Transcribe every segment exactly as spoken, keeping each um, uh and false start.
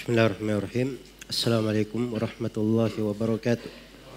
Bismillahirrahmanirrahim. Assalamualaikum warahmatullahi wabarakatuh.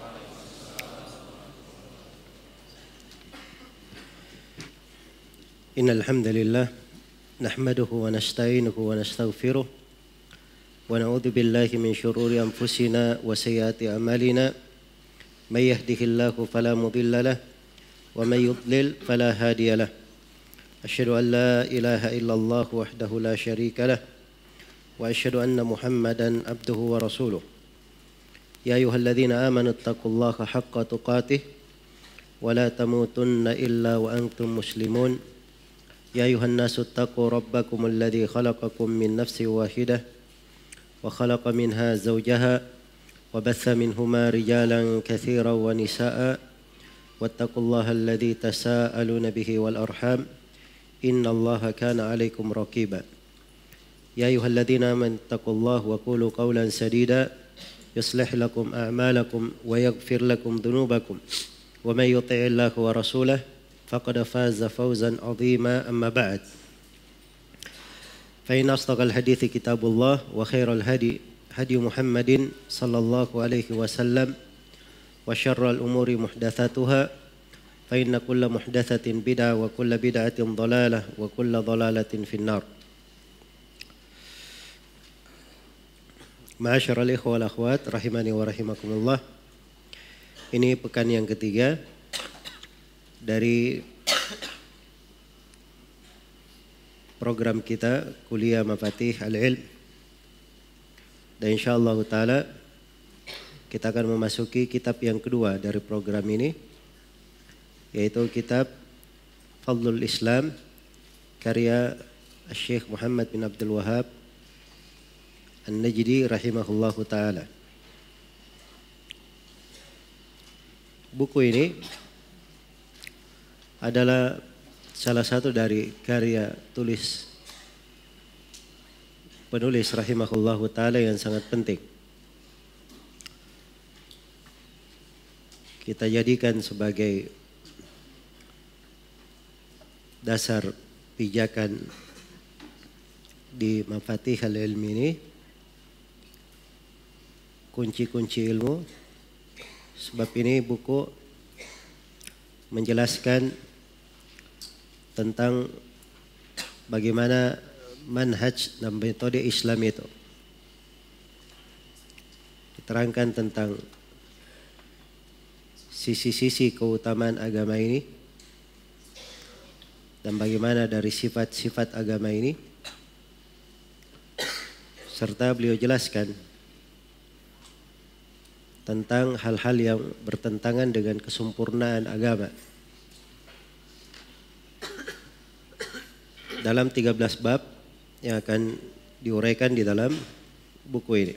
Innal hamdalillah nahmaduhu wa nasta'inuhu wa nastaghfiruh wa na'udzu billahi min shururi anfusina wa sayyiati a'malina. May yahdihillahu fala mudilla lahu wa may yudlil fala hadiya lahu. Asyhadu an la ilaha illallah wahdahu la syarika lahu wa asyhadu anna Muhammadan abduhu wa rasuluh. Ya ayyuhalladzina amanu taqullaha haqqa tuqatih wa la tamutunna illa wa antum muslimun. Ya ayuhan nasu taqu rabbakum alladhi khalaqakum min nafsin wahidah wa khalaqa minha zawjaha wa batha minhuma rijalan katsiran wa nisaa wattaqullaha alladhi tasaaluna bihi wal arham innallaha kana 'alaikum raqiba. Ya ayyuhalladzina amanu taqullaha wa qulu qawlan sadida yuslih lakum a'malakum wa yaghfir lakum dhunubakum wa may yuti'illaha wa rasulahu faqad faza fawzan 'azima. Amma ba'd. Fa inna asdaqal hadithi kitabullah wa khairal hadi hadi Muhammadin sallallahu alaihi wasallam wa syarral umuri muhdatsatuha fa inna kulla muhdatsatin bid'ah wa kulla bid'atin dhalalah wa kulla dhalalatin finnar. Ma'asyiral ikhwah wal akhwat rahimani wa rahimakumullah. Ini pekan yang ketiga dari program kita kuliah Mafatih Al-Ilm, dan insyaallah taala kita akan memasuki kitab yang kedua dari program ini, yaitu kitab Fadlul Islam karya Syekh Muhammad bin Abdul Wahhab An-Najdi rahimahullahu taala. Buku ini adalah salah satu dari karya tulis penulis rahimahullahu taala yang sangat penting. Kita jadikan sebagai dasar pijakan di Mafatih Al-Ilm ini, kunci-kunci ilmu, sebab ini buku menjelaskan tentang bagaimana manhaj dan metode Islam itu. Diterangkan tentang sisi-sisi keutamaan agama ini dan bagaimana dari sifat-sifat agama ini, serta beliau jelaskan tentang hal-hal yang bertentangan dengan kesempurnaan agama dalam tiga belas bab yang akan diuraikan di dalam buku ini.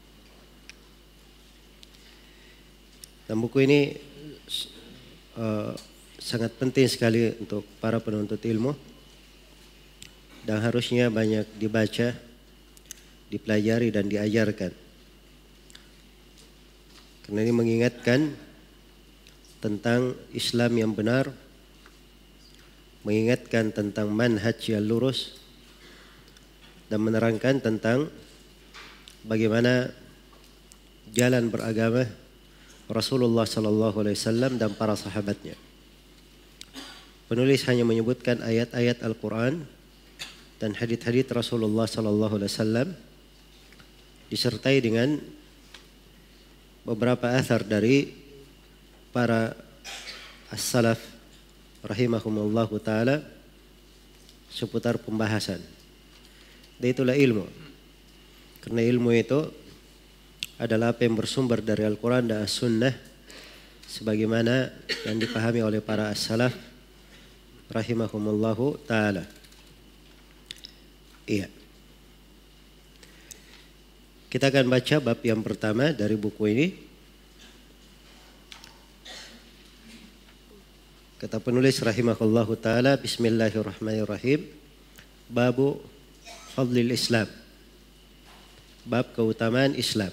Dan buku ini uh, sangat penting sekali untuk para penuntut ilmu dan harusnya banyak dibaca, dipelajari dan diajarkan. Karena ini mengingatkan tentang Islam yang benar, mengingatkan tentang manhaj yang lurus, dan menerangkan tentang bagaimana jalan beragama Rasulullah sallallahu alaihi wasallam dan para sahabatnya. Penulis hanya menyebutkan ayat-ayat Al-Quran dan hadits-hadits Rasulullah sallallahu alaihi wasallam disertai dengan beberapa athar dari para as-salaf rahimahumullahu ta'ala seputar pembahasan. Dan itulah ilmu. Karena ilmu itu adalah apa yang bersumber dari Al-Quran dan As-Sunnah, sebagaimana yang dipahami oleh para as-salaf rahimahumullahu ta'ala. Iya. Kita akan baca bab yang pertama dari buku ini. Kata penulis rahimahullahu ta'ala, bismillahirrahmanirrahim, babu fadlil Islam, bab keutamaan Islam.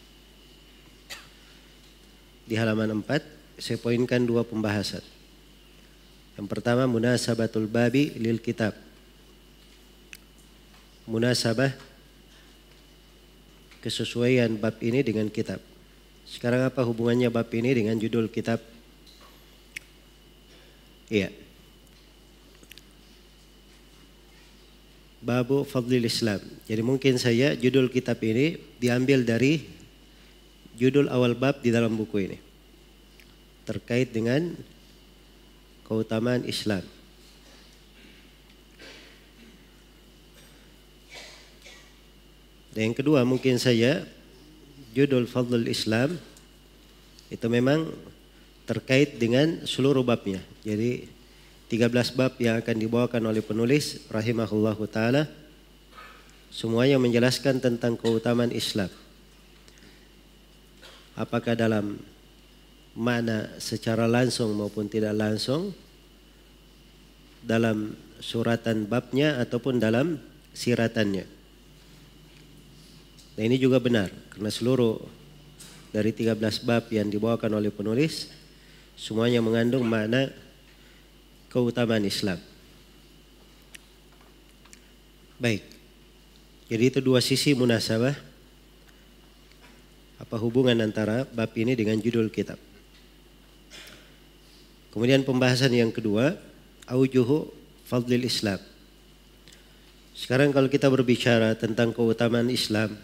Di halaman empat saya poinkan dua pembahasan. Yang pertama, munasabatul babi lil kitab. Munasabah kesesuaian bab ini dengan kitab. Sekarang apa hubungannya bab ini dengan judul kitab? Iya. Babu Fadlil Islam. Jadi mungkin saya judul kitab ini diambil dari judul awal bab di dalam buku ini. Terkait dengan keutamaan Islam. Dan yang kedua mungkin saya judul Fadlul Islam itu memang terkait dengan seluruh babnya. Jadi tiga belas bab yang akan dibawakan oleh penulis rahimahullahu taala semuanya menjelaskan tentang keutamaan Islam. Apakah dalam makna secara langsung maupun tidak langsung, dalam suratan babnya ataupun dalam siratannya. Nah ini juga benar karena seluruh dari tiga belas bab yang dibawakan oleh penulis semuanya mengandung makna keutamaan Islam. Baik. Jadi itu dua sisi munasabah. Apa hubungan antara bab ini dengan judul kitab. Kemudian pembahasan yang kedua, aujuhu fadlil Islam. Sekarang kalau kita berbicara tentang keutamaan Islam,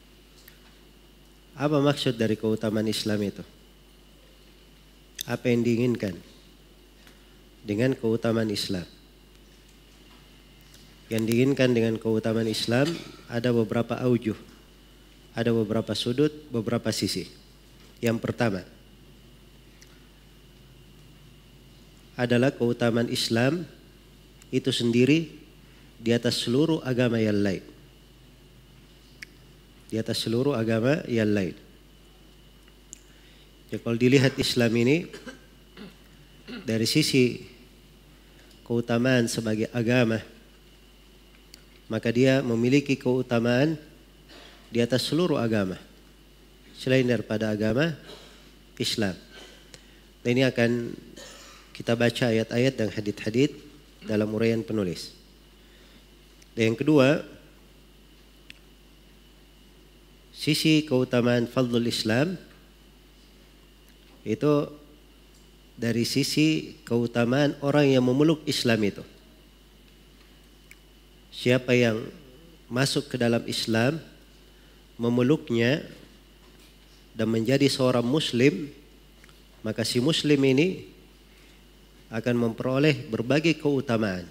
apa maksud dari keutamaan Islam itu? Apa yang diinginkan dengan keutamaan Islam? Yang diinginkan dengan keutamaan Islam ada beberapa aujuh, ada beberapa sudut, beberapa sisi. Yang pertama adalah keutamaan Islam itu sendiri di atas seluruh agama yang lain. Di atas seluruh agama yang lain. Ya, kalau dilihat Islam ini dari sisi keutamaan sebagai agama, maka dia memiliki keutamaan di atas seluruh agama selain daripada agama Islam. Dan ini akan kita baca ayat-ayat dan hadits-hadits dalam uraian penulis. Dan yang kedua, sisi keutamaan fadlul Islam itu dari sisi keutamaan orang yang memeluk Islam itu. Siapa yang masuk ke dalam Islam, memeluknya dan menjadi seorang muslim, maka si muslim ini akan memperoleh berbagai keutamaan.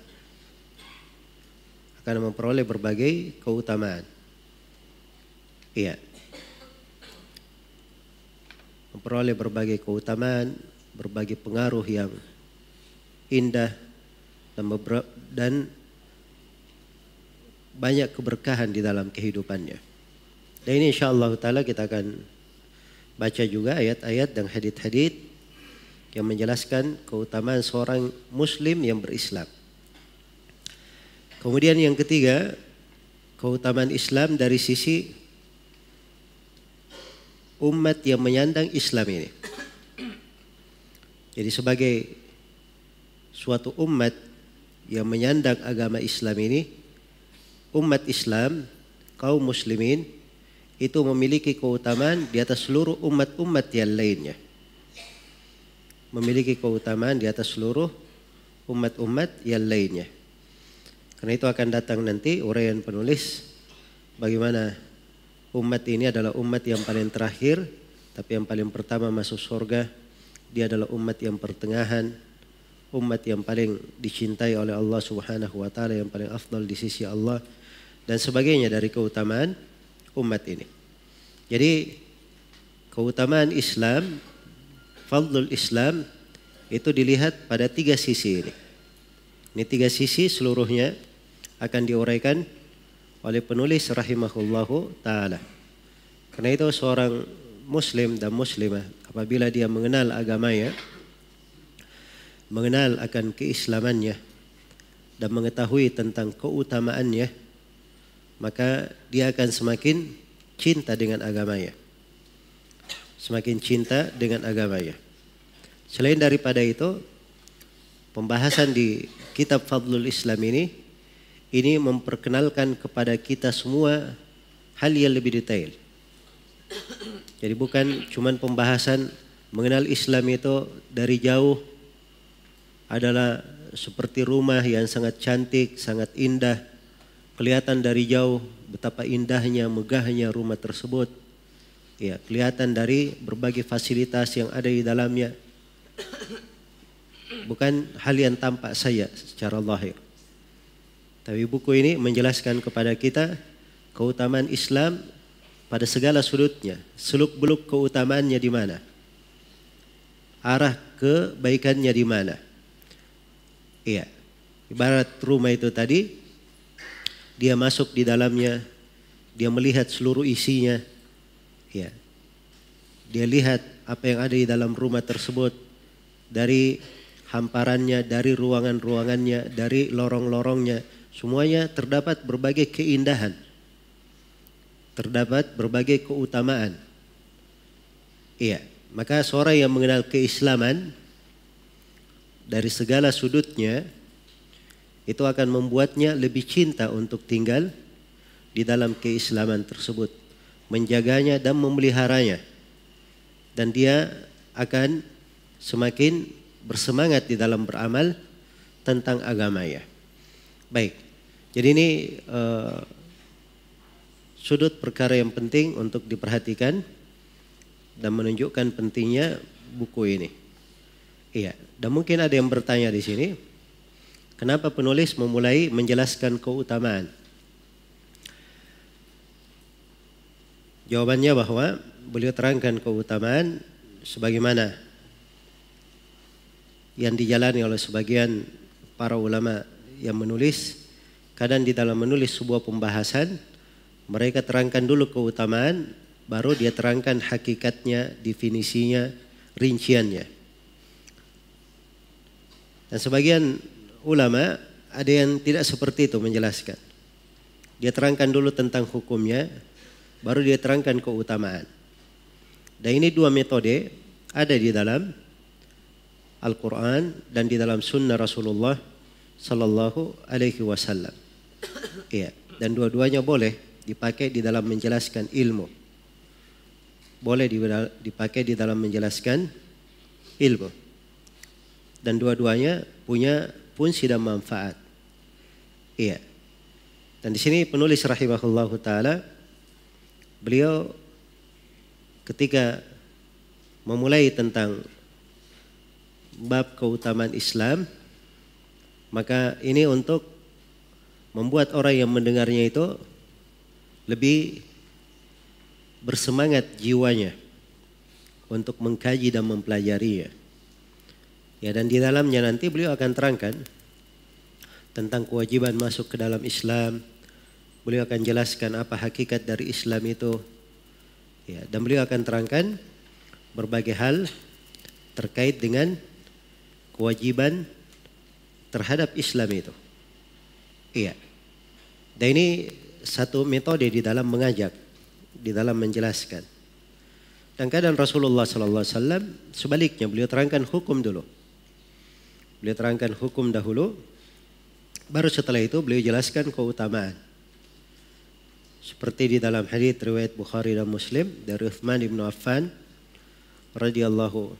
Akan memperoleh berbagai keutamaan. Iya. Memperoleh berbagai keutamaan, berbagai pengaruh yang indah dan, dan banyak keberkahan di dalam kehidupannya. Dan ini insyaallah taala kita akan baca juga ayat-ayat dan hadits-hadits yang menjelaskan keutamaan seorang muslim yang berislam. Kemudian yang ketiga, keutamaan Islam dari sisi umat yang menyandang Islam ini. Jadi sebagai suatu umat yang menyandang agama Islam ini, umat Islam, kaum muslimin itu memiliki keutamaan di atas seluruh umat-umat yang lainnya. Memiliki keutamaan di atas seluruh umat-umat yang lainnya. Karena itu akan datang nanti uraian penulis bagaimana umat ini adalah umat yang paling terakhir, tapi yang paling pertama masuk surga. Dia adalah umat yang pertengahan, umat yang paling dicintai oleh Allah Subhanahu wa taala, yang paling afdal di sisi Allah dan sebagainya dari keutamaan umat ini. Jadi keutamaan Islam, fadlul Islam itu dilihat pada tiga sisi ini. Ini tiga sisi seluruhnya akan diuraikan oleh penulis rahimahullahu ta'ala. Karena itu seorang muslim dan muslimah apabila dia mengenal agamanya, mengenal akan keislamannya dan mengetahui tentang keutamaannya, maka dia akan semakin cinta dengan agamanya. Semakin cinta dengan agamanya. Selain daripada itu, pembahasan di kitab Fadlul Islam ini ini memperkenalkan kepada kita semua hal yang lebih detail Jadi bukan cuman pembahasan mengenal Islam itu dari jauh adalah seperti rumah yang sangat cantik, sangat indah. Kelihatan dari jauh betapa indahnya, megahnya rumah tersebut. Ya, kelihatan dari berbagai fasilitas yang ada di dalamnya. Bukan hal yang tampak saja secara lahir. Tapi buku ini menjelaskan kepada kita keutamaan Islam pada segala sudutnya. Seluk-beluk keutamaannya di mana? Arah kebaikannya di mana? Iya. Ibarat rumah itu tadi, dia masuk di dalamnya, dia melihat seluruh isinya. Ya. Dia lihat apa yang ada di dalam rumah tersebut, dari hamparannya, dari ruangan-ruangannya, dari lorong-lorongnya, semuanya terdapat berbagai keindahan, terdapat berbagai keutamaan. Iya, maka seorang yang mengenal keislaman dari segala sudutnya itu akan membuatnya lebih cinta untuk tinggal di dalam keislaman tersebut, menjaganya dan memeliharanya. Dan dia akan semakin bersemangat di dalam beramal tentang agamanya. Baik, jadi ini uh, sudut perkara yang penting untuk diperhatikan dan menunjukkan pentingnya buku ini. Iya, dan mungkin ada yang bertanya di sini, kenapa penulis memulai menjelaskan keutamaan? Jawabannya bahwa beliau terangkan keutamaan sebagaimana yang dijalani oleh sebagian para ulama yang menulis. Kadang di dalam menulis sebuah pembahasan, mereka terangkan dulu keutamaan, baru dia terangkan hakikatnya, definisinya, rinciannya. Dan sebagian ulama ada yang tidak seperti itu menjelaskan. Dia terangkan dulu tentang hukumnya, baru dia terangkan keutamaan. Dan ini dua metode ada di dalam Al-Quran dan di dalam sunnah Rasulullah Sallallahu Alaihi Wasallam. Iya, dan dua-duanya boleh dipakai di dalam menjelaskan ilmu. Boleh dipakai di dalam menjelaskan ilmu. Dan dua-duanya punya fungsi dan manfaat. Iya. Dan di sini penulis rahimahullahu taala, beliau ketika memulai tentang bab keutamaan Islam, maka ini untuk membuat orang yang mendengarnya itu lebih bersemangat jiwanya untuk mengkaji dan mempelajarinya. Ya, dan di dalamnya nanti beliau akan terangkan tentang kewajiban masuk ke dalam Islam. Beliau akan jelaskan apa hakikat dari Islam itu. Ya, dan beliau akan terangkan berbagai hal terkait dengan kewajiban terhadap Islam itu. Iya. Dan ini satu metode di dalam mengajak, di dalam menjelaskan. Dan kadang Rasulullah sallallahu alaihi wasallam sebaliknya, beliau terangkan hukum dulu. Beliau terangkan hukum dahulu, baru setelah itu beliau jelaskan keutamaan. Seperti di dalam hadits riwayat Bukhari dan Muslim dari Uthman bin Affan radhiyallahu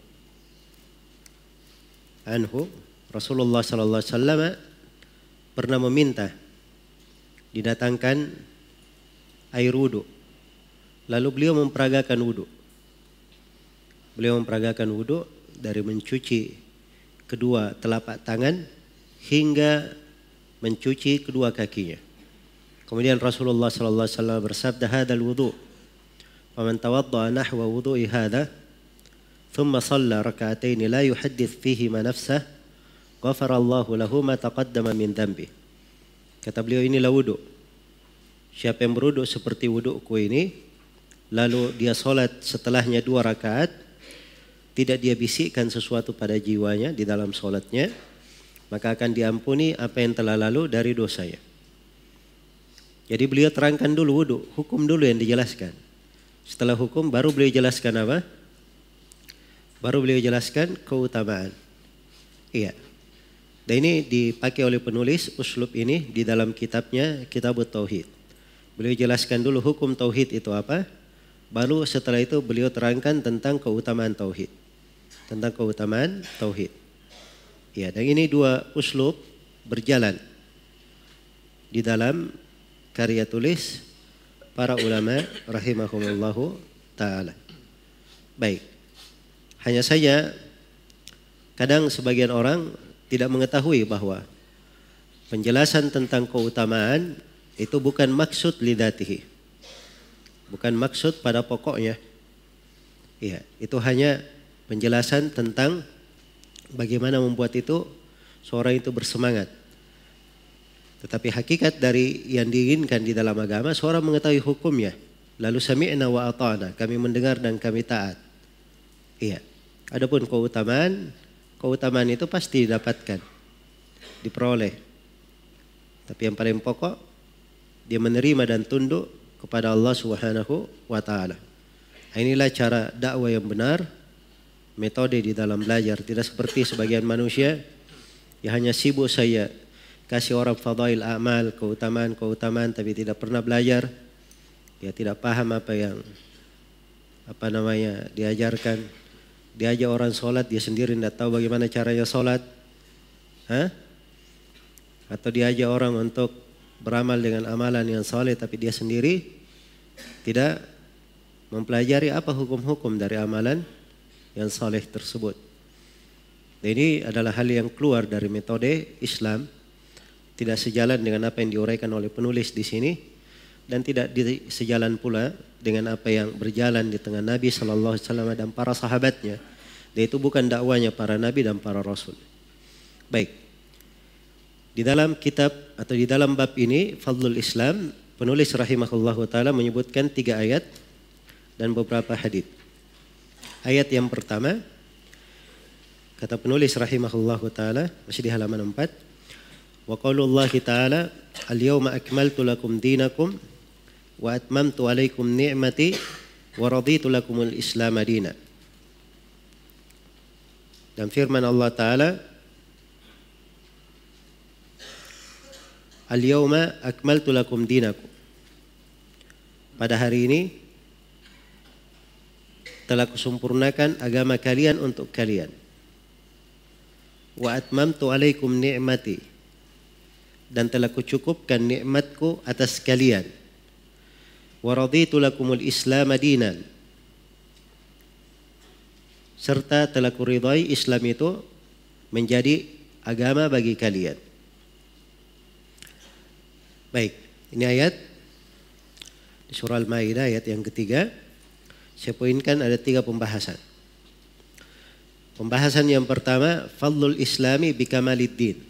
anhu, Rasulullah sallallahu alaihi wasallam pernah meminta didatangkan air wudu. Lalu beliau memperagakan wudu. Beliau memperagakan wudu dari mencuci kedua telapak tangan hingga mencuci kedua kakinya. Kemudian Rasulullah sallallahu alaihi wasallam bersabda, "Hadzal wudu. Faman tawadda'a nahwa wudu'i hadza, thumma shalla rak'atayn la yuhaddits fihima nafsah, ghafara Allahu lahu ma taqaddama min dhanbi." Kata beliau, inilah wudu. Siapa yang berwudu seperti wuduku ini, lalu dia salat setelahnya dua rakaat, tidak dia bisikkan sesuatu pada jiwanya di dalam salatnya, maka akan diampuni apa yang telah lalu dari dosanya. Jadi beliau terangkan dulu wudu, hukum dulu yang dijelaskan. Setelah hukum baru beliau jelaskan apa? Baru beliau jelaskan keutamaan. Iya. Dan ini dipakai oleh penulis uslub ini di dalam kitabnya Kitabut Tauhid. Beliau jelaskan dulu hukum tauhid itu apa? Baru setelah itu beliau terangkan tentang keutamaan tauhid. Tentang keutamaan tauhid. Ya, dan ini dua uslub berjalan di dalam karya tulis para ulama rahimahumullahu ta'ala. Baik. Hanya saja kadang sebagian orang tidak mengetahui bahwa penjelasan tentang keutamaan itu bukan maksud lidatihi. Bukan maksud pada pokoknya. Iya, itu hanya penjelasan tentang bagaimana membuat itu seorang itu bersemangat. Tetapi hakikat dari yang diinginkan di dalam agama, seorang mengetahui hukumnya. Lalu sami'na wa ata'na, kami mendengar dan kami taat. Iya. Adapun keutamaan, keutamaan itu pasti didapatkan, diperoleh. Tapi yang paling pokok, dia menerima dan tunduk kepada Allah Subhanahu wa taala. Inilah cara dakwah yang benar, metode di dalam belajar. Tidak seperti sebagian manusia yang hanya sibuk saya kasih orang fadail amal, keutamaan-keutamaan, tapi tidak pernah belajar. Dia tidak paham apa yang apa namanya diajarkan. Diajak orang sholat, dia sendiri tidak tahu bagaimana caranya sholat. Hah? Atau diajak orang untuk beramal dengan amalan yang soleh, tapi dia sendiri tidak mempelajari apa hukum-hukum dari amalan yang soleh tersebut. Dan ini adalah hal yang keluar dari metode Islam, tidak sejalan dengan apa yang diuraikan oleh penulis di sini, dan tidak di, sejalan pula dengan apa yang berjalan di tengah Nabi Sallallahu Alaihi Wasallam dan para sahabatnya. Dan itu bukan dakwanya para nabi dan para rasul. Baik. Di dalam kitab atau di dalam bab ini, Fadlul Islam, penulis rahimahullahu ta'ala menyebutkan tiga ayat dan beberapa hadits. Ayat yang pertama, kata penulis rahimahullahu ta'ala, masih di halaman empat. Wa qaulullahi ta'ala, al-yawma akmaltu lakum dinakum wa atmamtu alaikum ni'mati wa raditu lakumul islam madina. Dan firman Allah ta'ala, al-yawma akmaltu lakum dinakum. Pada hari ini telah kusempurnakan agama kalian untuk kalian. Wa atmamtu alaikum ni'mati. Dan telah kucukupkan nikmatku atas kalian. Wa raditu lakumul islam dinan. Serta telah kuridai Islam itu menjadi agama bagi kalian. Baik, ini ayat di surah Al-Maidah ayat yang ketiga. Saya poinkan ada tiga pembahasan. Pembahasan yang pertama, fadlul islami bikamaliddin.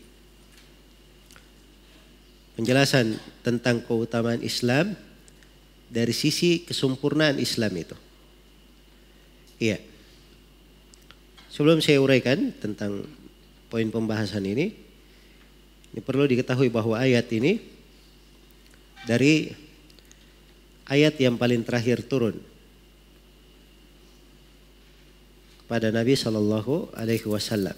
Penjelasan tentang keutamaan Islam dari sisi kesempurnaan Islam itu. Iya. Sebelum saya uraikan tentang poin pembahasan ini, ini perlu diketahui bahwa ayat ini dari ayat yang paling terakhir turun kepada Nabi Sallallahu Alaihi Wasallam.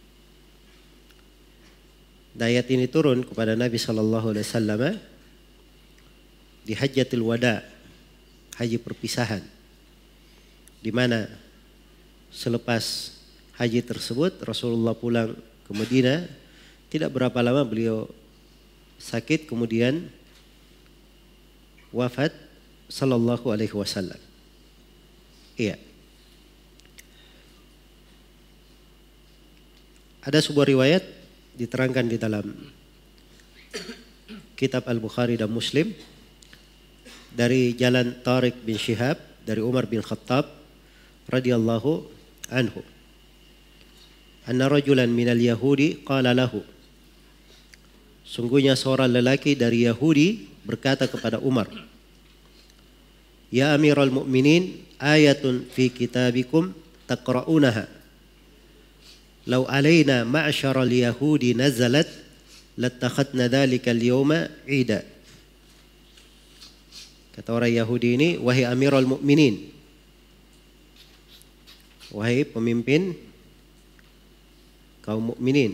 Ayat ini turun kepada Nabi Sallallahu Alaihi Wasallam di Hajjatul Wada, haji perpisahan, di mana selepas haji tersebut Rasulullah pulang ke Madinah. Tidak berapa lama beliau sakit, kemudian wafat Sallallahu Alaihi Wasallam. Iya. Ada sebuah riwayat diterangkan di dalam kitab Al-Bukhari dan Muslim dari jalan Tariq bin Syihab dari Umar bin Khattab radhiyallahu anhu. Anna rajulan minal Yahudi qala lahu. Sungguhnya seorang lelaki dari Yahudi berkata kepada Umar, Ya Amirul Mu'minin, ayatun fi kitabikum taqra'unaha. Lau alaina ma'syaral Yahudi nazalat lattakhadna dhalika al-yawma 'ida. Kata orang Yahudi ini, wahai Amirul Mu'minin, wahai pemimpin kaum mukminin.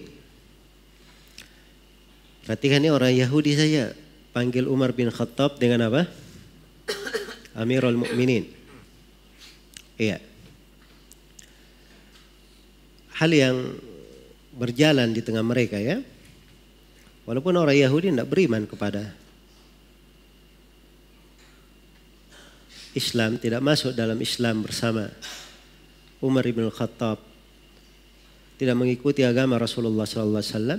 Perhatikan ini orang Yahudi saja panggil Umar bin Khattab dengan apa? Amirul Mukminin. Iya. Hal yang berjalan di tengah mereka ya. Walaupun orang Yahudi tidak beriman kepada Islam, tidak masuk dalam Islam bersama Umar ibn Khattab, tidak mengikuti agama Rasulullah sallallahu alaihi wasallam,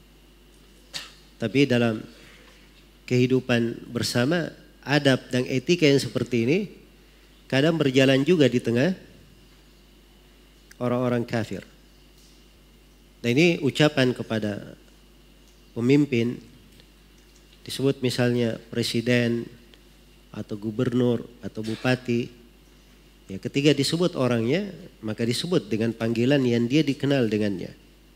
tapi dalam kehidupan bersama, adab dan etika yang seperti ini kadang berjalan juga di tengah orang-orang kafir. Dan ini ucapan kepada pemimpin, disebut misalnya presiden atau gubernur atau bupati. Ya, ketika disebut orangnya, maka disebut dengan panggilan yang dia dikenal dengannya.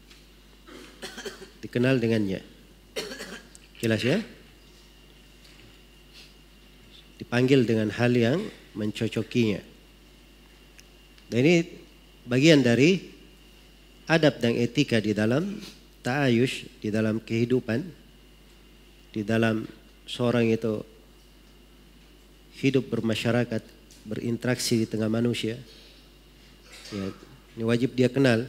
Dikenal dengannya. Jelas ya? Dipanggil dengan hal yang mencocokinya. Dan ini bagian dari adab dan etika di dalam ta'ayush, di dalam kehidupan, di dalam seorang itu hidup bermasyarakat, berinteraksi di tengah manusia. Ya, ini wajib dia kenal.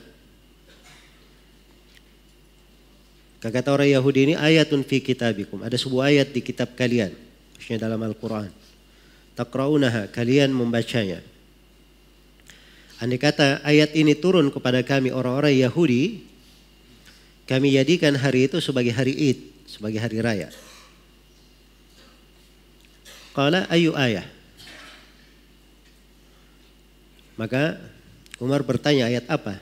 Kata orang Yahudi ini ayatun fi kitabikum, ada sebuah ayat di kitab kalian, maksudnya dalam Al-Quran. Taqra'unaha, kalian membacanya. Andai kata ayat ini turun kepada kami orang-orang Yahudi, kami jadikan hari itu sebagai hari Id, sebagai hari raya. Qala ayu ayah. Maka Umar bertanya, ayat apa?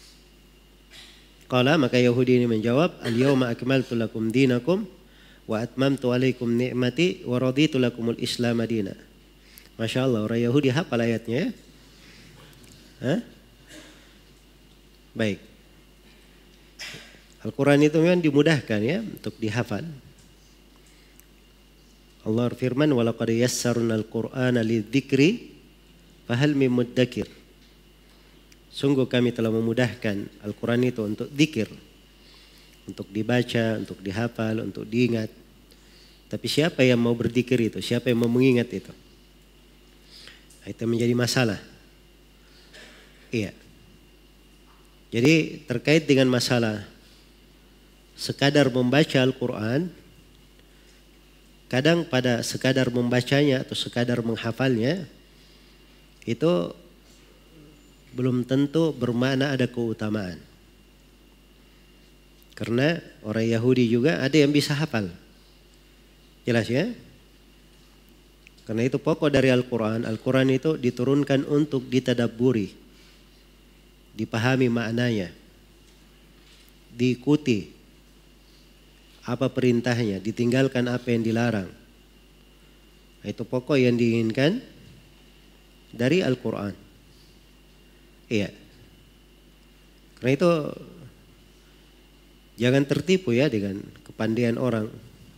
Qala, maka Yahudi ini menjawab, al-yawma akmaltu lakum dinakum wa atmamtu alaikum ni'mati wa raditu lakumul islam madina. Masya Allah, orang Yahudi hafal ayatnya ya? Hah? Baik. Al-Quran itu memang dimudahkan ya untuk dihafal. Allah firman, walaqad yassarna al-Qur'ana lidzikri fahal mim muddakir. Sungguh kami telah memudahkan Al-Quran itu untuk dzikir, untuk dibaca, untuk dihafal, untuk diingat. Tapi siapa yang mau berzikir itu? Siapa yang mau mengingat itu? Itu menjadi masalah. Iya. Jadi terkait dengan masalah sekadar membaca Al-Quran, kadang pada sekadar membacanya atau sekadar menghafalnya itu belum tentu bermakna ada keutamaan. Karena orang Yahudi juga ada yang bisa hafal. Jelas ya? Karena itu pokok dari Al-Quran. Al-Quran itu diturunkan untuk ditadabburi, dipahami maknanya, diikuti apa perintahnya, ditinggalkan apa yang dilarang. Itu pokok yang diinginkan dari Al-Quran. Iya. Karena itu jangan tertipu ya dengan kepandaian orang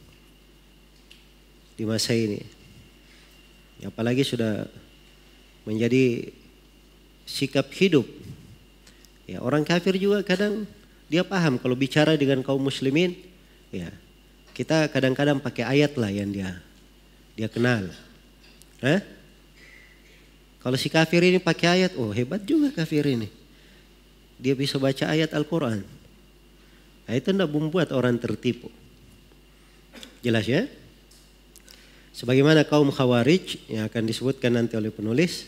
di masa ini. Apalagi sudah menjadi sikap hidup. Ya, orang kafir juga kadang dia paham kalau bicara dengan kaum muslimin, ya kita kadang-kadang pakai ayat lah yang dia dia kenal. Hah? Kalau si kafir ini pakai ayat, oh hebat juga kafir ini. Dia bisa baca ayat Al-Quran. Nah, itu tidak membuat orang tertipu. Jelas ya? Sebagaimana kaum Khawarij yang akan disebutkan nanti oleh penulis.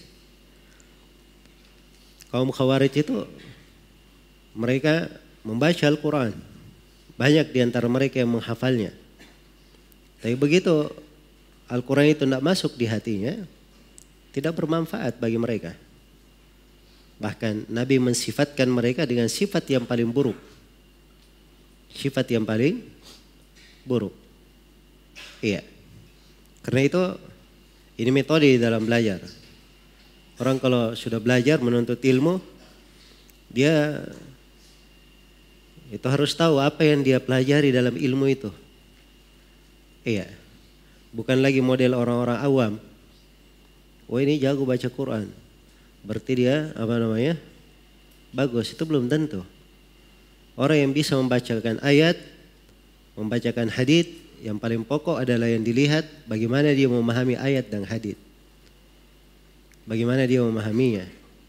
Kaum Khawarij itu mereka membaca Al-Quran. Banyak di antara mereka yang menghafalnya. Tapi begitu Al-Quran itu tidak masuk di hatinya, tidak bermanfaat bagi mereka. Bahkan Nabi mensifatkan mereka dengan sifat yang paling buruk. Sifat yang paling buruk. Iya. Karena itu ini metode di dalam belajar. Orang kalau sudah belajar menuntut ilmu, dia itu harus tahu apa yang dia pelajari dalam ilmu itu. Iya. Bukan lagi model orang-orang awam. Oh ini jago baca Quran, berarti dia apa namanya? Bagus. Itu belum tentu. Orang yang bisa membacakan ayat, membacakan hadits, yang paling pokok adalah yang dilihat bagaimana dia memahami ayat dan hadits. bagaimana dia memahaminya.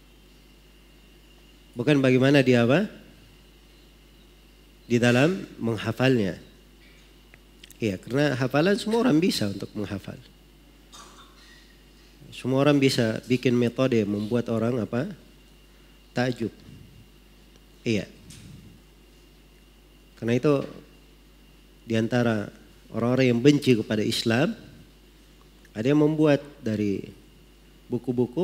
Bukan bagaimana dia apa? Di dalam menghafalnya. Iya, karena hafalan semua orang bisa untuk menghafal. Semua orang bisa bikin metode membuat orang apa? Takjub. Iya. Karena itu di antara orang-orang yang benci kepada Islam, ada yang membuat dari buku-buku,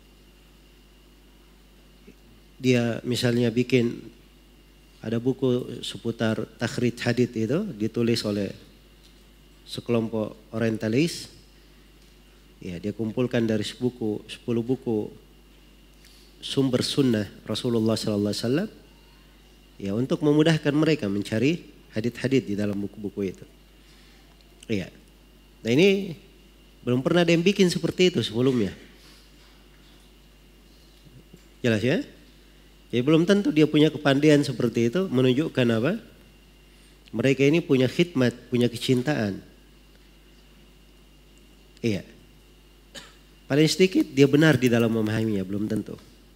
dia misalnya bikin ada buku seputar takhrij hadits itu ditulis oleh sekelompok orientalis. Ya, dia kumpulkan dari buku, sepuluh buku sumber sunnah Rasulullah sallallahu alaihi wasallam. Ya, untuk memudahkan mereka mencari hadits-hadits di dalam buku-buku itu. Iya. Nah, ini belum pernah ada yang bikin seperti itu sebelumnya. Jelas ya? Jadi belum tentu dia punya kepandaian seperti itu, menunjukkan apa? Mereka ini punya khidmat, punya kecintaan. Iya. Paling sedikit dia benar di dalam memahaminya, belum tentu.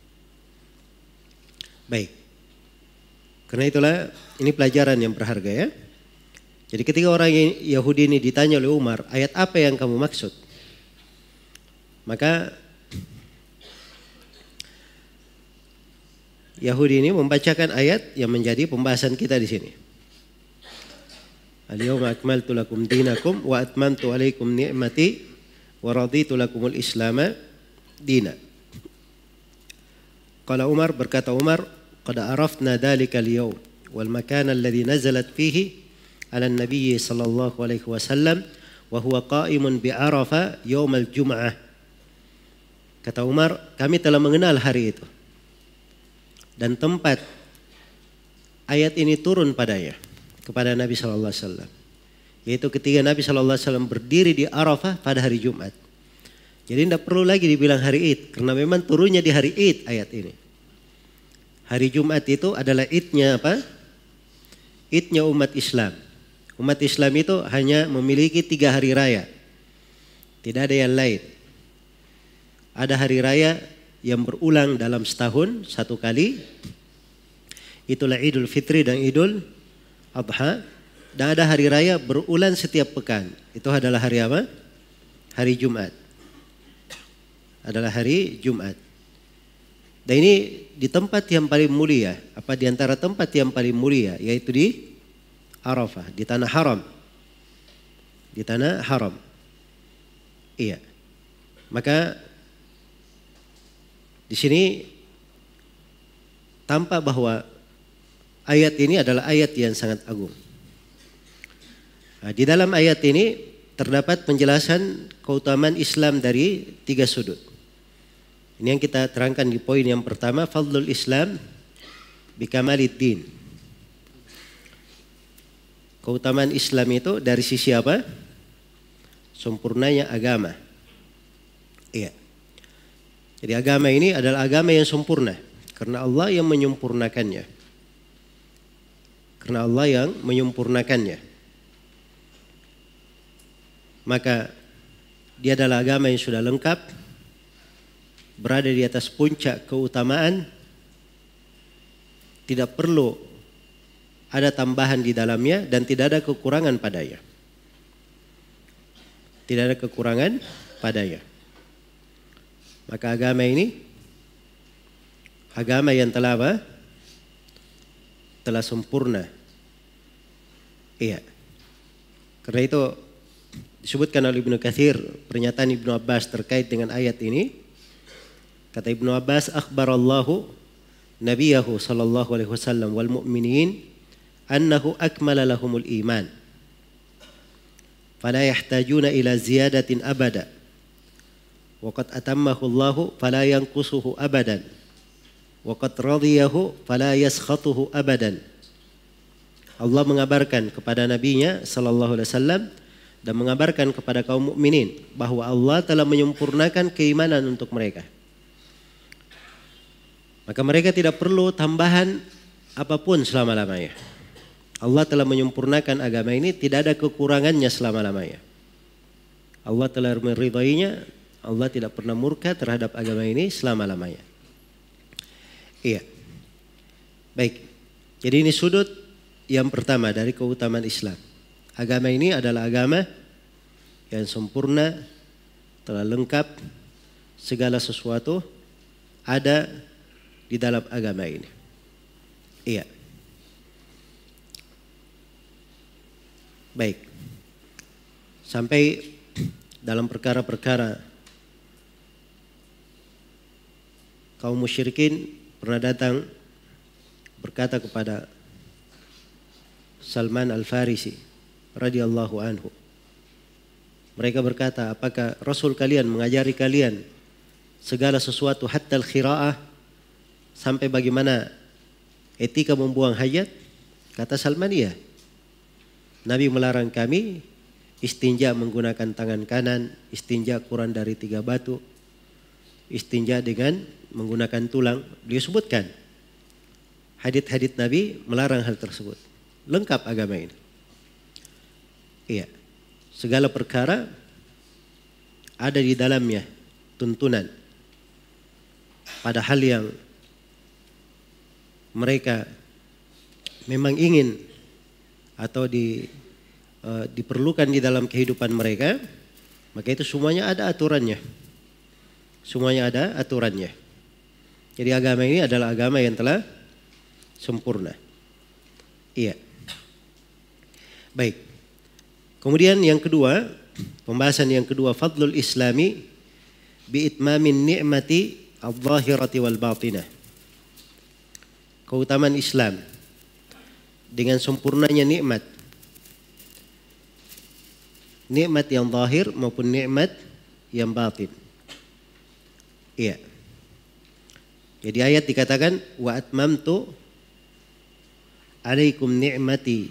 Baik. Karena itulah ini pelajaran yang berharga ya. Jadi ketika orang Yahudi ini ditanya oleh Umar, ayat apa yang kamu maksud? Maka Yahudi ini membacakan ayat yang menjadi pembahasan kita di sini. Al-yawma akmaltu lakum dinakum wa atmamtu alaikum ni'mati wa raditu lakumul islama dina. Qala Umar, berkata Umar, qad arafna dhalika al-yawm wal makan alladhi nazalat fihi ala an-nabiy sallallahu alaihi wasallam wa huwa qa'imun bi Arafah yawm al-jum'ah. Kata Umar, kami telah mengenal hari itu dan tempat ayat ini turun padanya kepada Nabi sallallahu alaihi wasallam, yaitu ketika Nabi sallallahu alaihi wasallam berdiri di Arafah pada hari Jumat. Jadi tidak perlu lagi dibilang hari Id, karena memang turunnya di hari Id ayat ini. Hari Jumat itu adalah Idnya apa? Idnya umat Islam. Umat Islam itu hanya memiliki tiga hari raya, tidak ada yang lain. Ada hari raya yang berulang dalam setahun satu kali, itulah Idul Fitri dan Idul Adha. Dan ada hari raya berulang setiap pekan, itu adalah hari apa? Hari Jumat. Adalah hari Jumat. Dan ini di tempat yang paling mulia, apa di antara tempat yang paling mulia, yaitu di Arafah, di tanah haram. Di tanah haram. Iya. Maka di sini tampak bahwa ayat ini adalah ayat yang sangat agung. Nah, di dalam ayat ini terdapat penjelasan keutamaan Islam dari tiga sudut. Ini yang kita terangkan di poin yang pertama, fadlul Islam bikamaliddin. Keutamaan Islam itu dari sisi apa? Sempurnanya agama. Iya. Jadi agama ini adalah agama yang sempurna karena Allah yang menyempurnakannya. Karena Allah yang menyempurnakannya. Maka dia adalah agama yang sudah lengkap, berada di atas puncak keutamaan, tidak perlu ada tambahan di dalamnya dan tidak ada kekurangan padanya. Tidak ada kekurangan padanya. Maka agama ini agama yang telah apa? Telah sempurna. Iya. Karena itu disebutkan oleh Ibnu Katsir pernyataan Ibnu Abbas terkait dengan ayat ini. Kata Ibnu Abbas, akhbarallahu nabiyahu sallallahu alaihi wasallam wal mu'minin annahu akmala lahumul iman. Fala yahtajuna ila ziyadatin abada. Wa qad atammahu Allahu fala yanqusuhu abadan. Wa qad radiyahu fala yaskhatuhu abadan. Allah mengabarkan kepada nabinya sallallahu alaihi wasallam dan mengabarkan kepada kaum mukminin bahwa Allah telah menyempurnakan keimanan untuk mereka. Maka mereka tidak perlu tambahan apapun selama-lamanya. Allah telah menyempurnakan agama ini, tidak ada kekurangannya selama-lamanya. Allah telah meridainya, Allah tidak pernah murka terhadap agama ini selama-lamanya. Iya. Baik. Jadi ini sudut yang pertama dari keutamaan Islam. Agama ini adalah agama yang sempurna, telah lengkap, segala sesuatu ada di dalam agama ini. Iya. Baik. Sampai dalam perkara-perkara kaum musyrikin pernah datang berkata kepada Salman Al-Farisi radhiyallahu anhu. Mereka berkata, apakah Rasul kalian mengajari kalian segala sesuatu hatta al-khira'ah, sampai bagaimana etika membuang hajat? Kata Salman, iya. Nabi melarang kami istinja menggunakan tangan kanan, istinja kurang dari tiga batu, istinja dengan menggunakan tulang. Beliau sebutkan hadits-hadits Nabi melarang hal tersebut. Lengkap agama ini. Iya. Segala perkara ada di dalamnya tuntunan pada hal yang mereka memang ingin atau di uh, diperlukan di dalam kehidupan mereka, maka itu semuanya ada aturannya. Semuanya ada aturannya. Jadi agama ini adalah agama yang telah sempurna. Iya. Baik. Kemudian yang kedua, pembahasan yang kedua, fadlul islami bi itmamin ni'mati al-zahirati wal batinah. Keutamaan Islam dengan sempurnanya nikmat. Nikmat yang zahir maupun nikmat yang batin. Iya. Jadi ayat dikatakan wa atmamtu alaikum ni'mati,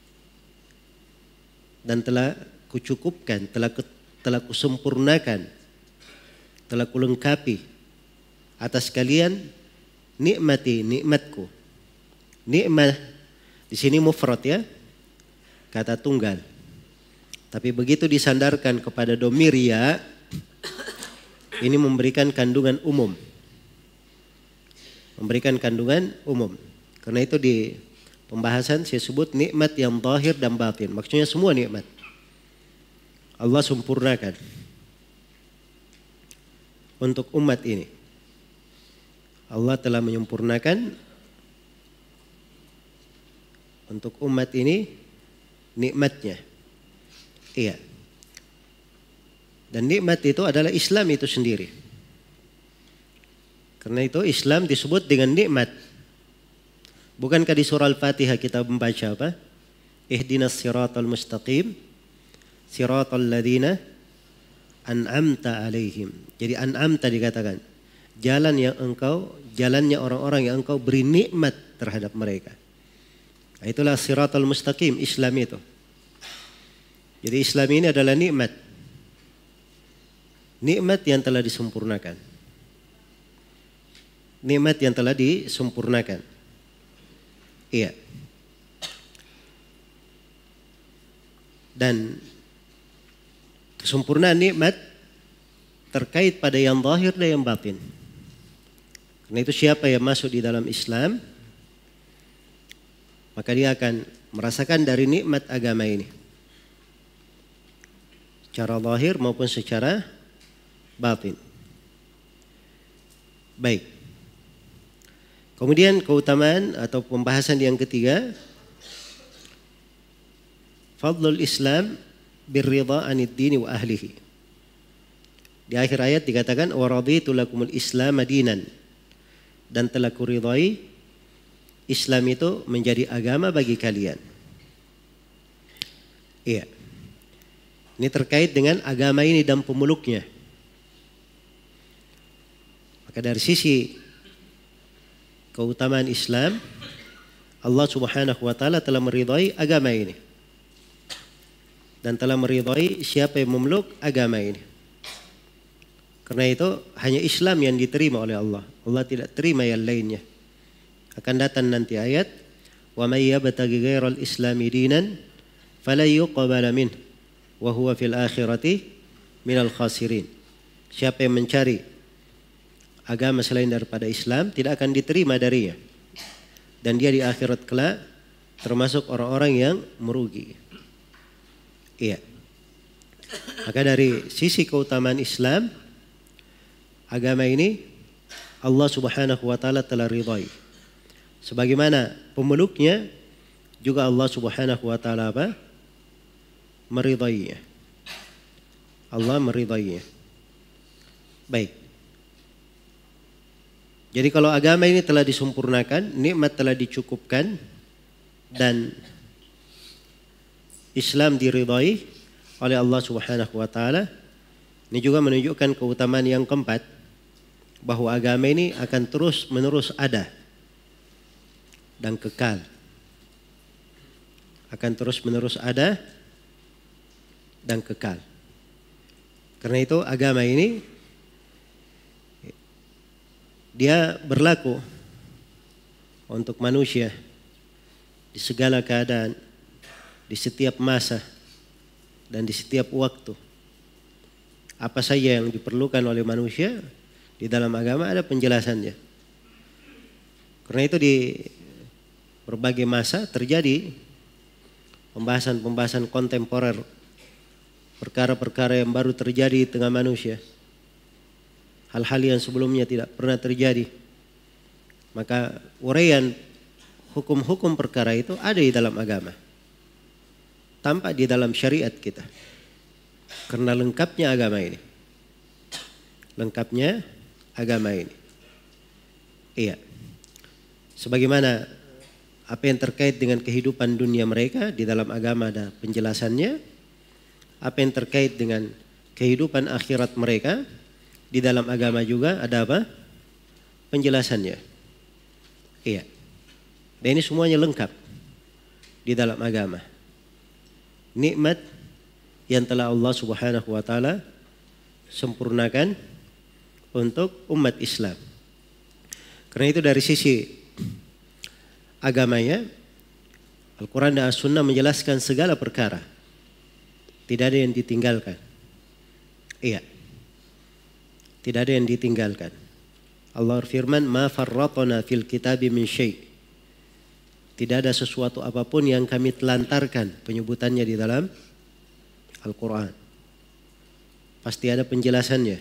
dan telah kucukupkan, telah telah kusempurnakan, telah kulengkapi atas kalian nikmati, nikmatku. Nikmat di sini mufrad ya, kata tunggal. Tapi begitu disandarkan kepada dhamir ya, ini memberikan kandungan umum. Memberikan kandungan umum. Karena itu di pembahasan saya sebut nikmat yang zahir dan batin. Maksudnya semua nikmat Allah sempurnakan untuk umat ini. Allah telah menyempurnakan untuk umat ini nikmatnya. Iya. Dan nikmat itu adalah Islam itu sendiri. Karena itu Islam disebut dengan nikmat. Bukankah di surah Al-Fatihah kita membaca apa? Ihdinas siratal mustaqim, siratal ladzina an'amta alaihim. Jadi an'amta dikatakan jalan yang engkau, jalannya orang-orang yang engkau beri nikmat terhadap mereka. Nah, itulah siratal mustaqim, Islam itu. Jadi Islam ini adalah nikmat. Nikmat yang telah disempurnakan. Nikmat yang telah disempurnakan. Iya. Dan kesempurnaan nikmat terkait pada yang zahir dan yang batin. Karena itu siapa yang masuk di dalam Islam, maka dia akan merasakan dari nikmat agama ini. Secara zahir maupun secara batin. Baik. Kemudian keutamaan atau pembahasan yang ketiga, fadlul Islam birridha anid dini wa ahlihi. Di akhir ayat dikatakan wa raditu lakumul Islam dinan, dan telah kuridhai Islam itu menjadi agama bagi kalian. Iya. Ini terkait dengan agama ini dan pemeluknya. Maka dari sisi keutamaan Islam, Allah Subhanahu wa taala telah meridhai agama ini. Dan telah meridhai siapa yang memeluk agama ini. Karena itu hanya Islam yang diterima oleh Allah. Allah tidak terima yang lainnya. Akan datang nanti ayat, wa may yabtaghi ghairal islami dinan fala yuqbala minhu wa huwa fil akhirati minal khasirin. siapa yang mencari agama selain daripada Islam tidak akan diterima darinya. Dan dia di akhirat kelak termasuk orang-orang yang merugi. Iya. Maka dari sisi keutamaan Islam, agama ini Allah Subhanahu wa taala telah ridhai. Sebagaimana pemeluknya juga Allah Subhanahu wa taala apa? Meridhainya. Allah meridhainya. Baik. Jadi kalau agama ini telah disempurnakan, nikmat telah dicukupkan, dan Islam diridhai oleh Allah Subhanahu wa taala, ini juga menunjukkan keutamaan yang keempat, bahwa agama ini akan terus menerus ada dan kekal. Akan terus menerus ada dan kekal. Karena itu agama ini dia berlaku untuk manusia di segala keadaan, di setiap masa, dan di setiap waktu. Apa saja yang diperlukan oleh manusia di dalam agama ada penjelasannya. Karena itu di berbagai masa terjadi pembahasan-pembahasan kontemporer, perkara-perkara yang baru terjadi di tengah manusia. Hal-hal yang sebelumnya tidak pernah terjadi. Maka uraian hukum-hukum perkara itu ada di dalam agama. Tampak di dalam syariat kita. Karena lengkapnya agama ini. Lengkapnya agama ini. Iya. Sebagaimana apa yang terkait dengan kehidupan dunia mereka di dalam agama ada penjelasannya. Apa yang terkait dengan kehidupan akhirat mereka di dalam agama juga ada apa? Penjelasannya. Iya. Dan ini semuanya lengkap di dalam agama. Nikmat yang telah Allah Subhanahu wa taala sempurnakan untuk umat Islam. Karena itu dari sisi agamanya, Al-Quran dan As-Sunnah menjelaskan segala perkara. Tidak ada yang ditinggalkan. Iya. Tidak ada yang ditinggalkan. Allah berfirman, "Ma farratna fil kitabi min syai'." Tidak ada sesuatu apapun yang kami telantarkan penyebutannya di dalam Al-Quran. Pasti ada penjelasannya.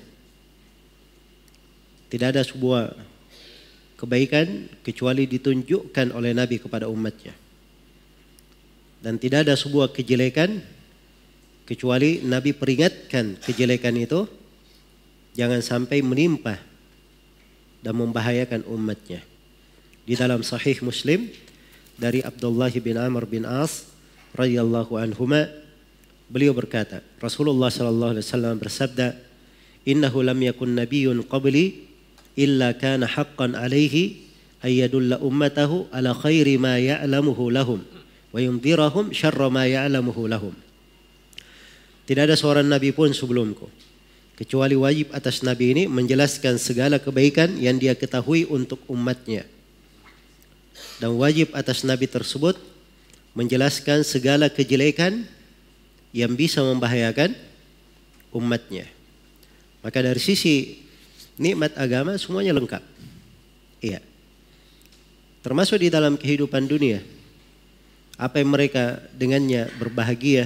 Tidak ada sebuah kebaikan kecuali ditunjukkan oleh Nabi kepada umatnya. Dan tidak ada sebuah kejelekan kecuali Nabi peringatkan kejelekan itu jangan sampai menimpa dan membahayakan umatnya. Di dalam Sahih Muslim dari Abdullah bin Amr bin As radhiyallahu anhuma, beliau berkata, Rasulullah sallallahu alaihi wasallam bersabda, "Innahu lam yakun nabiyyun qabli illa kana haqqan alaihi ayyadulla ummatahu ala khairi ma ya'lamuhu lahum wa yundhirahum syarra ma ya'lamuhu lahum." Tidak ada seorang nabi pun sebelumku kecuali wajib atas nabi ini menjelaskan segala kebaikan yang dia ketahui untuk umatnya. Dan wajib atas nabi tersebut menjelaskan segala kejelekan yang bisa membahayakan umatnya. Maka dari sisi nikmat agama semuanya lengkap. Iya. Termasuk di dalam kehidupan dunia. Apa yang mereka dengannya berbahagia,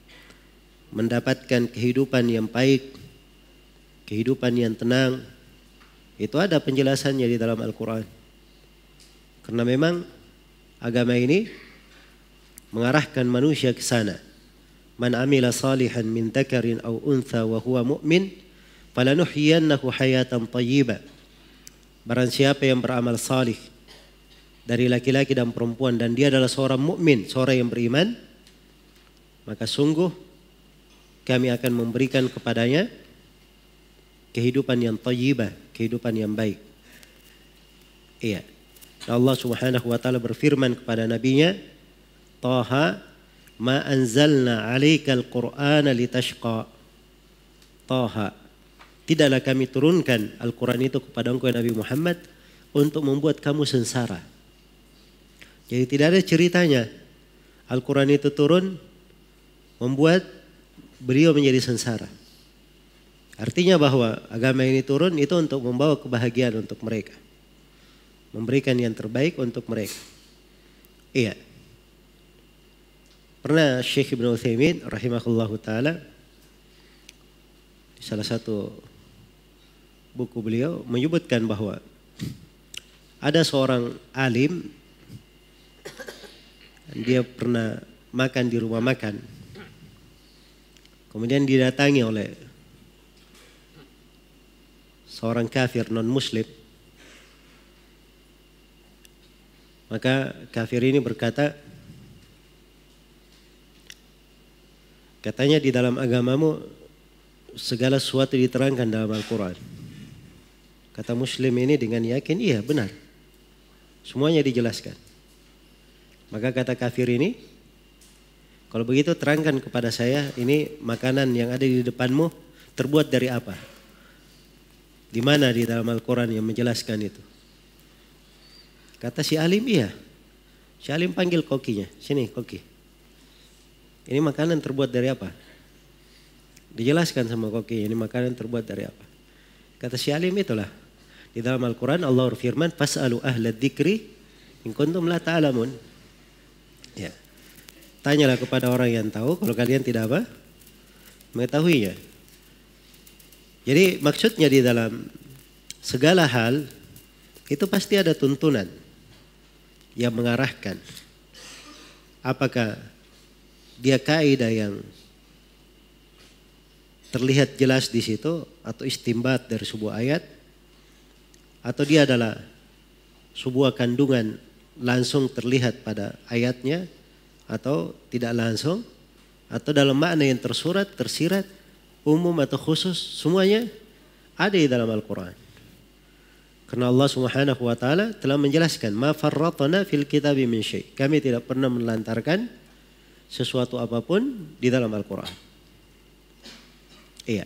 mendapatkan kehidupan yang baik, kehidupan yang tenang, itu ada penjelasannya di dalam Al-Quran. Karena memang agama ini mengarahkan manusia ke sana. Man amila salihan min dzakarin aw untha wa huwa mu'min falanuhyiyannahu hayatan thayyibah. Barang siapa yang beramal salih dari laki-laki dan perempuan dan dia adalah seorang mukmin, seorang yang beriman, maka sungguh kami akan memberikan kepadanya kehidupan yang thayyibah, kehidupan yang baik. Iya. Allah Subhanahu wa taala berfirman kepada nabinya, "Taha ma anzalna 'alaikal Qur'ana litashqa." Taha, tidaklah kami turunkan Al-Quran itu kepada engkau Nabi Muhammad untuk membuat kamu sengsara. Jadi tidak ada ceritanya Al-Quran itu turun membuat beliau menjadi sengsara. Artinya bahwa agama ini turun itu untuk membawa kebahagiaan untuk mereka. Memberikan yang terbaik untuk mereka. Iya. Pernah Syekh Ibn Utsaimin rahimahullahu ta'ala di salah satu buku beliau menyebutkan bahwa ada seorang alim, dia pernah makan di rumah makan. Kemudian didatangi oleh seorang kafir non-muslim. Maka kafir ini berkata, katanya di dalam agamamu segala sesuatu diterangkan dalam Al-Quran. Kata muslim ini dengan yakin, iya benar. Semuanya dijelaskan. Maka kata kafir ini, kalau begitu terangkan kepada saya, ini makanan yang ada di depanmu terbuat dari apa? Di mana di dalam Al-Quran yang menjelaskan itu? Kata si alim, iya. Si alim panggil kokinya, sini koki. Ini makanan terbuat dari apa? Dijelaskan sama koki, ini makanan terbuat dari apa? Kata si alim, itulah. Di dalam Al-Quran Allah berfirman, fas'alu ahla dzikri in kuntum la ta'lamun. Ya. Tanyalah kepada orang yang tahu kalau kalian tidak apa? Mengetahuinya. Jadi maksudnya di dalam segala hal itu pasti ada tuntunan yang mengarahkan. Apakah dia kaidah yang terlihat jelas di situ atau istimbat dari sebuah ayat, atau dia adalah sebuah kandungan langsung terlihat pada ayatnya atau tidak langsung, atau dalam makna yang tersurat, tersirat, umum atau khusus, semuanya ada di dalam Al-Quran. Karena Allah Subhanahu wa taala telah menjelaskan, ma farratna fil kitabi min syai'. Kami tidak pernah menelantarkan sesuatu apapun di dalam Al-Quran. Iya.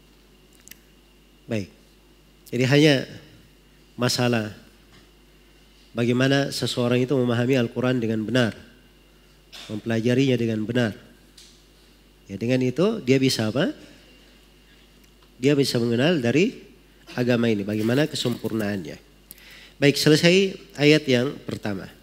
Baik. Jadi hanya masalah bagaimana seseorang itu memahami Al-Quran dengan benar, mempelajarinya dengan benar. Ya, dengan itu dia bisa apa? Dia bisa mengenal dari agama ini, bagaimana kesempurnaannya. Baik, selesai ayat yang pertama.